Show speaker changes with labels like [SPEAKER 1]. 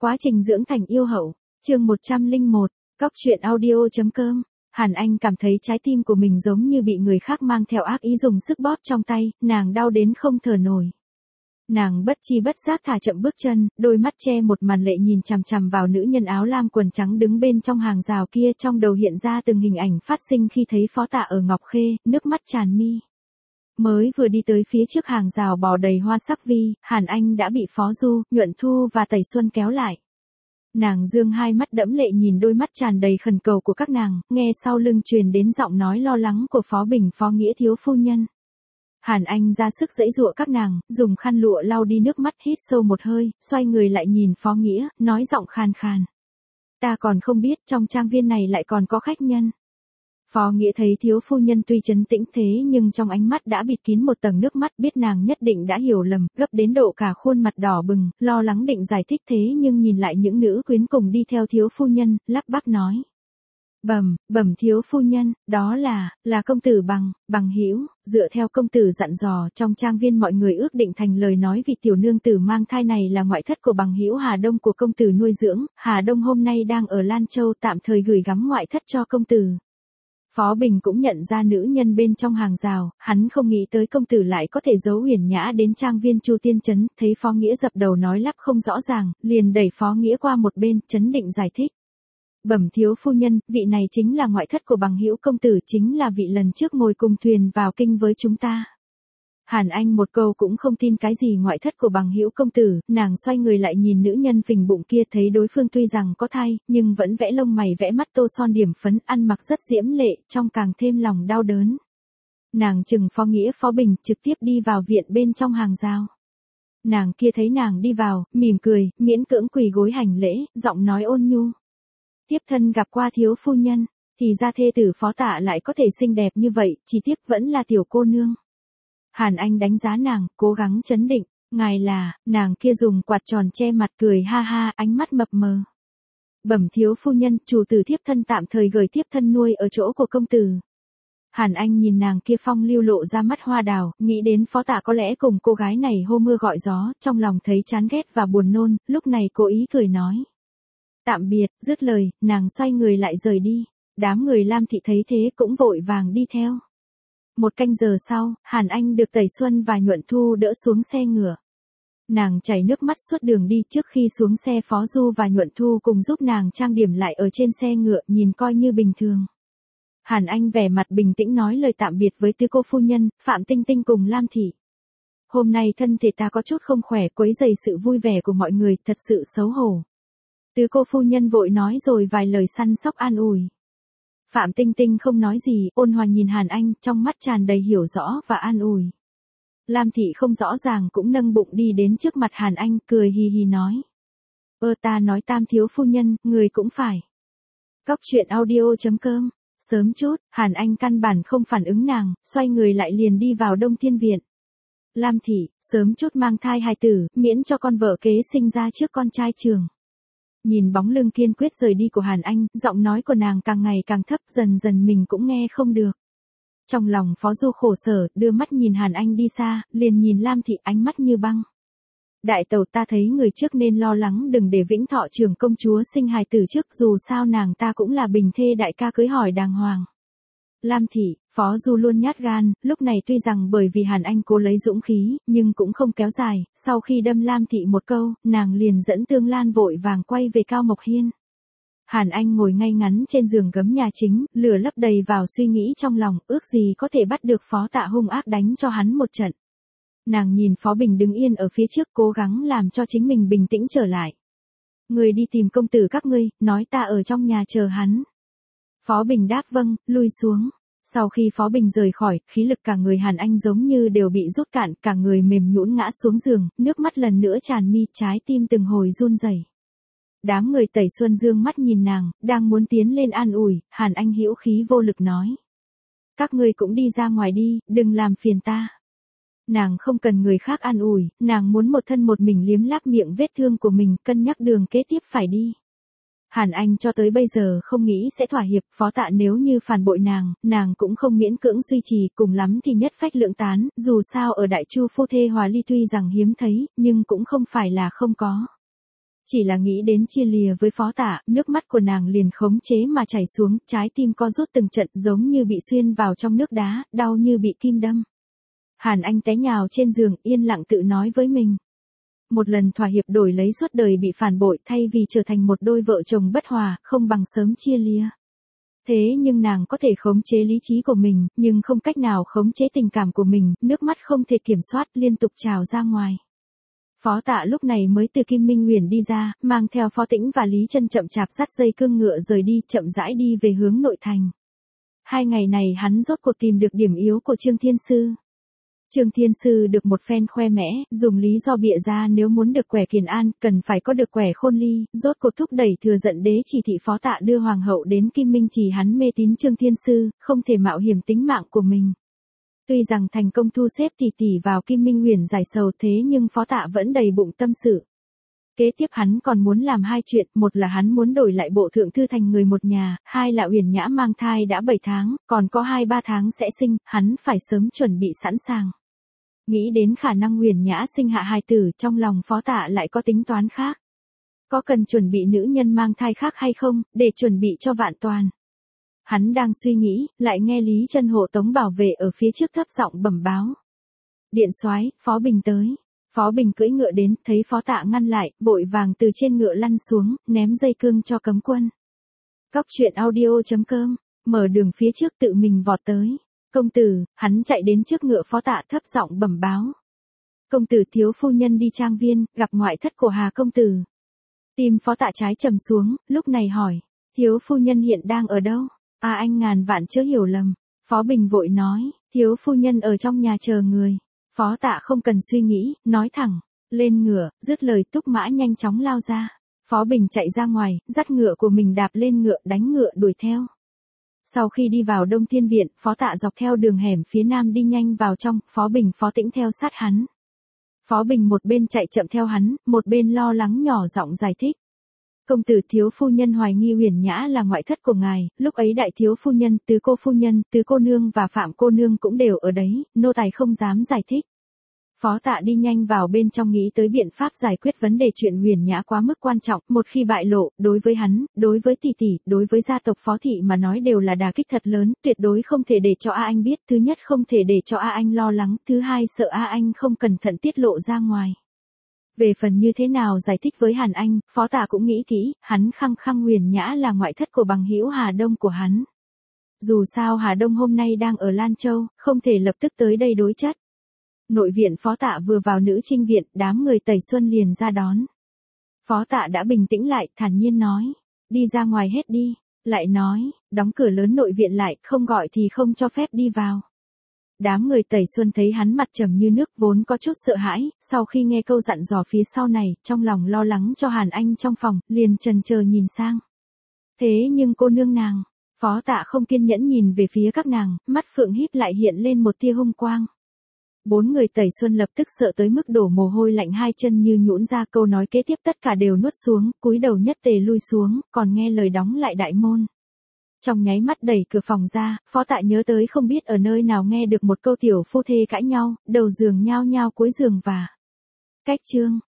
[SPEAKER 1] Quá trình dưỡng thành yêu hậu, chương 101, Cóc truyện audio.com. Hàn Anh cảm thấy trái tim của mình giống như bị người khác mang theo ác ý dùng sức bóp trong tay, nàng đau đến không thở nổi. Nàng bất chi bất giác thả chậm bước chân, đôi mắt che một màn lệ nhìn chằm chằm vào nữ nhân áo lam quần trắng đứng bên trong hàng rào kia, trong đầu hiện ra từng hình ảnh phát sinh khi thấy Phó Tạ ở Ngọc Khê, nước mắt tràn mi. Mới vừa đi tới phía trước hàng rào bò đầy hoa sắc vi, Hàn Anh đã bị Phó Du, Nhuận Thu và Tẩy Xuân kéo lại. Nàng dương hai mắt đẫm lệ nhìn đôi mắt tràn đầy khẩn cầu của các nàng, nghe sau lưng truyền đến giọng nói lo lắng của Phó Bình, Phó Nghĩa thiếu phu nhân. Hàn Anh ra sức giãy giụa các nàng, dùng khăn lụa lau đi nước mắt, hít sâu một hơi, xoay người lại nhìn Phó Nghĩa, nói giọng khàn khàn. Ta còn không biết trong trang viên này lại còn có khách nhân. Phó Nghĩa thấy thiếu phu nhân tuy trấn tĩnh thế nhưng trong ánh mắt đã bịt kín một tầng nước mắt, biết nàng nhất định đã hiểu lầm, gấp đến độ cả khuôn mặt đỏ bừng, lo lắng định giải thích thế nhưng nhìn lại những nữ quyến cùng đi theo thiếu phu nhân, lắp bắp nói. Bẩm thiếu phu nhân, đó là công tử Bằng Hữu, dựa theo công tử dặn dò, trong trang viên mọi người ước định thành lời nói vì tiểu nương tử mang thai này là ngoại thất của Bằng Hữu Hà Đông của công tử nuôi dưỡng, Hà Đông hôm nay đang ở Lan Châu, tạm thời gửi gắm ngoại thất cho công tử. Phó Bình cũng nhận ra nữ nhân bên trong hàng rào, hắn không nghĩ tới công tử lại có thể giấu huyền nhã đến trang viên Chu Tiên Trấn, thấy Phó Nghĩa dập đầu nói lắp không rõ ràng, liền đẩy Phó Nghĩa qua một bên, chấn định giải thích. Bẩm thiếu phu nhân, vị này chính là ngoại thất của Bằng Hữu công tử, chính là vị lần trước ngồi cùng thuyền vào kinh với chúng ta. Hàn Anh một câu cũng không tin cái gì ngoại thất của Bằng Hữu công tử, nàng xoay người lại nhìn nữ nhân phình bụng kia, thấy đối phương tuy rằng có thai, nhưng vẫn vẽ lông mày vẽ mắt tô son điểm phấn, ăn mặc rất diễm lệ, trong càng thêm lòng đau đớn. Nàng chừng Phó Nghĩa Phó Bình, trực tiếp đi vào viện bên trong hàng rào. Nàng kia thấy nàng đi vào, mỉm cười, miễn cưỡng quỳ gối hành lễ, giọng nói ôn nhu. Tiếp thân gặp qua thiếu phu nhân, thì ra thê tử Phó Tạ lại có thể xinh đẹp như vậy, chỉ tiếc vẫn là tiểu cô nương. Hàn Anh đánh giá nàng, cố gắng trấn định, ngài là, nàng kia dùng quạt tròn che mặt cười ha ha, ánh mắt mập mờ. Bẩm thiếu phu nhân, chủ tử thiếp thân tạm thời gửi thiếp thân nuôi ở chỗ của công tử. Hàn Anh nhìn nàng kia phong lưu lộ ra mắt hoa đào, nghĩ đến Phó Tạ có lẽ cùng cô gái này hô mưa gọi gió, trong lòng thấy chán ghét và buồn nôn, lúc này cố ý cười nói. Tạm biệt, dứt lời, nàng xoay người lại rời đi, đám người Lam thị thấy thế cũng vội vàng đi theo. Một canh giờ sau, Hàn Anh được Tẩy Xuân và Nhuận Thu đỡ xuống xe ngựa. Nàng chảy nước mắt suốt đường đi, trước khi xuống xe Phó Du và Nhuận Thu cùng giúp nàng trang điểm lại ở trên xe ngựa, nhìn coi như bình thường. Hàn Anh vẻ mặt bình tĩnh nói lời tạm biệt với tứ cô phu nhân, Phạm Tinh Tinh cùng Lam thị. Hôm nay thân thể ta có chút không khỏe, quấy rầy sự vui vẻ của mọi người, thật sự xấu hổ. Tứ cô phu nhân vội nói rồi vài lời săn sóc an ủi. Phạm Tinh Tinh không nói gì, ôn hòa nhìn Hàn Anh, trong mắt tràn đầy hiểu rõ và an ủi. Lam thị không rõ ràng cũng nâng bụng đi đến trước mặt Hàn Anh, cười hì hì nói. Ta nói Tam thiếu phu nhân, người cũng phải. Cóc truyện audio.com. Sớm chút, Hàn Anh căn bản không phản ứng nàng, xoay người lại liền đi vào Đông Thiên Viện. Lam thị, sớm chút mang thai hài tử, miễn cho con vợ kế sinh ra trước con trai trường. Nhìn bóng lưng kiên quyết rời đi của Hàn Anh, giọng nói của nàng càng ngày càng thấp, dần dần mình cũng nghe không được. Trong lòng Phó Du khổ sở, đưa mắt nhìn Hàn Anh đi xa, liền nhìn Lam thị, ánh mắt như băng. Đại tẩu, ta thấy người trước nên lo lắng đừng để Vĩnh Thọ trưởng công chúa sinh hài tử trước, dù sao nàng ta cũng là bình thê đại ca cưới hỏi đàng hoàng. Lam thị, Phó Du luôn nhát gan, lúc này tuy rằng bởi vì Hàn Anh cố lấy dũng khí, nhưng cũng không kéo dài, sau khi đâm Lam thị một câu, nàng liền dẫn Tương Lan vội vàng quay về Cao Mộc Hiên. Hàn Anh ngồi ngay ngắn trên giường gấm nhà chính, lửa lấp đầy vào suy nghĩ trong lòng, ước gì có thể bắt được Phó Tạ hung ác đánh cho hắn một trận. Nàng nhìn Phó Bình đứng yên ở phía trước, cố gắng làm cho chính mình bình tĩnh trở lại. Người đi tìm công tử các ngươi, nói ta ở trong nhà chờ hắn. Phó Bình đáp vâng, lui xuống. Sau khi Phó Bình rời khỏi, khí lực cả người Hàn Anh giống như đều bị rút cạn, cả người mềm nhũn ngã xuống giường, nước mắt lần nữa tràn mi, trái tim từng hồi run rẩy. Đám người Tẩy Xuân dương mắt nhìn nàng, đang muốn tiến lên an ủi, Hàn Anh hữu khí vô lực nói. Các ngươi cũng đi ra ngoài đi, đừng làm phiền ta. Nàng không cần người khác an ủi, nàng muốn một thân một mình liếm láp miệng vết thương của mình, cân nhắc đường kế tiếp phải đi. Hàn Anh cho tới bây giờ không nghĩ sẽ thỏa hiệp, Phó Tạ nếu như phản bội nàng cũng không miễn cưỡng duy trì, cùng lắm thì nhất phách lượng tán, dù sao ở Đại Chu phu thê hòa ly tuy rằng hiếm thấy, nhưng cũng không phải là không có. Chỉ là nghĩ đến chia lìa với Phó Tạ, nước mắt của nàng liền khống chế mà chảy xuống, trái tim co rút từng trận giống như bị xuyên vào trong nước đá, đau như bị kim đâm. Hàn Anh té nhào trên giường, yên lặng tự nói với mình. Một lần thỏa hiệp đổi lấy suốt đời bị phản bội, thay vì trở thành một đôi vợ chồng bất hòa, không bằng sớm chia lìa. Thế nhưng nàng có thể khống chế lý trí của mình, nhưng không cách nào khống chế tình cảm của mình, nước mắt không thể kiểm soát, liên tục trào ra ngoài. Phó Tạ lúc này mới từ Kim Minh Huyền đi ra, mang theo Phó Tĩnh và Lý Chân chậm chạp dắt dây cương ngựa rời đi, chậm rãi đi về hướng nội thành. 2 ngày này hắn rốt cuộc tìm được điểm yếu của Trương Thiên Sư. Trương Thiên Sư được một phen khoe mẽ, dùng lý do bịa ra nếu muốn được quẻ Kiền An, cần phải có được quẻ Khôn Ly, rốt cuộc thúc đẩy Thừa Giận Đế chỉ thị Phó Tạ đưa hoàng hậu đến Kim Minh Trì, hắn mê tín Trương Thiên Sư, không thể mạo hiểm tính mạng của mình. Tuy rằng thành công thu xếp tỷ tỷ vào Kim Minh Huyền giải sầu, thế nhưng Phó Tạ vẫn đầy bụng tâm sự. Kế tiếp hắn còn muốn làm 2 chuyện, một là hắn muốn đổi lại bộ thượng thư thành người một nhà, 2 là Uyển Nhã mang thai đã 7 tháng, còn có 2-3 tháng sẽ sinh, hắn phải sớm chuẩn bị sẵn sàng. Nghĩ đến khả năng Uyển Nhã sinh hạ hài tử, trong lòng Phó Tạ lại có tính toán khác. Có cần chuẩn bị nữ nhân mang thai khác hay không, để chuẩn bị cho vạn toàn. Hắn đang suy nghĩ, lại nghe Lý Chân hộ tống bảo vệ ở phía trước thấp giọng bẩm báo. Điện soái, Phó Bình tới. Phó Bình cưỡi ngựa đến, thấy Phó Tạ ngăn lại, vội vàng từ trên ngựa lăn xuống, ném dây cương cho cấm quân. Cóc truyện audio.com, mở đường phía trước tự mình vọt tới. Công tử, hắn chạy đến trước ngựa Phó Tạ thấp giọng bẩm báo. Công tử, thiếu phu nhân đi trang viên, gặp ngoại thất của Hà công tử. Tim Phó Tạ trái trầm xuống, lúc này hỏi, thiếu phu nhân hiện đang ở đâu? Anh ngàn vạn chớ hiểu lầm. Phó Bình vội nói, thiếu phu nhân ở trong nhà chờ người. Phó Tạ không cần suy nghĩ, nói thẳng, lên ngựa, dứt lời Túc Mã nhanh chóng lao ra. Phó Bình chạy ra ngoài, dắt ngựa của mình đạp lên ngựa, đánh ngựa đuổi theo. Sau khi đi vào Đông Thiên Viện, Phó Tạ dọc theo đường hẻm phía nam đi nhanh vào trong, Phó Bình Phó Tĩnh theo sát hắn. Phó Bình một bên chạy chậm theo hắn, một bên lo lắng nhỏ giọng giải thích. Công tử, thiếu phu nhân hoài nghi Uyển Nhã là ngoại thất của ngài, lúc ấy đại thiếu phu nhân, tứ cô nương và Phạm cô nương cũng đều ở đấy, nô tài không dám giải thích. Phó Tạ đi nhanh vào bên trong nghĩ tới biện pháp giải quyết vấn đề chuyện Uyển Nhã quá mức quan trọng, một khi bại lộ, đối với hắn, đối với tỷ tỷ, đối với gia tộc Phó thị mà nói đều là đả kích thật lớn, tuyệt đối không thể để cho Anh biết, thứ nhất không thể để cho Anh lo lắng, thứ hai sợ Anh không cẩn thận tiết lộ ra ngoài. Về phần như thế nào giải thích với Hàn Anh, Phó Tạ cũng nghĩ kỹ, hắn khăng khăng Uyển Nhã là ngoại thất của bằng hữu Hà Đông của hắn. Dù sao Hà Đông hôm nay đang ở Lan Châu, không thể lập tức tới đây đối chất. Nội viện Phó Tạ vừa vào nữ trinh viện, đám người Tẩy Xuân liền ra đón. Phó Tạ đã bình tĩnh lại, thản nhiên nói, đi ra ngoài hết đi, lại nói, đóng cửa lớn nội viện lại, không gọi thì không cho phép đi vào. Đám người Tẩy Xuân thấy hắn mặt trầm như nước, vốn có chút sợ hãi, sau khi nghe câu dặn dò phía sau này, trong lòng lo lắng cho Hàn Anh trong phòng, liền chần chờ nhìn sang. Thế nhưng cô nương nàng, Phó Tạ không kiên nhẫn nhìn về phía các nàng, mắt phượng híp lại hiện lên một tia hung quang. 4 người Tẩy Xuân lập tức sợ tới mức đổ mồ hôi lạnh, hai chân như nhũn ra, câu nói kế tiếp tất cả đều nuốt xuống, cúi đầu nhất tề lui xuống, còn nghe lời đóng lại đại môn. Trong nháy mắt đẩy cửa phòng ra, Phó Tạ nhớ tới không biết ở nơi nào nghe được một câu tiểu phu thê cãi nhau, đầu giường nhao nhao cuối giường và cách chương.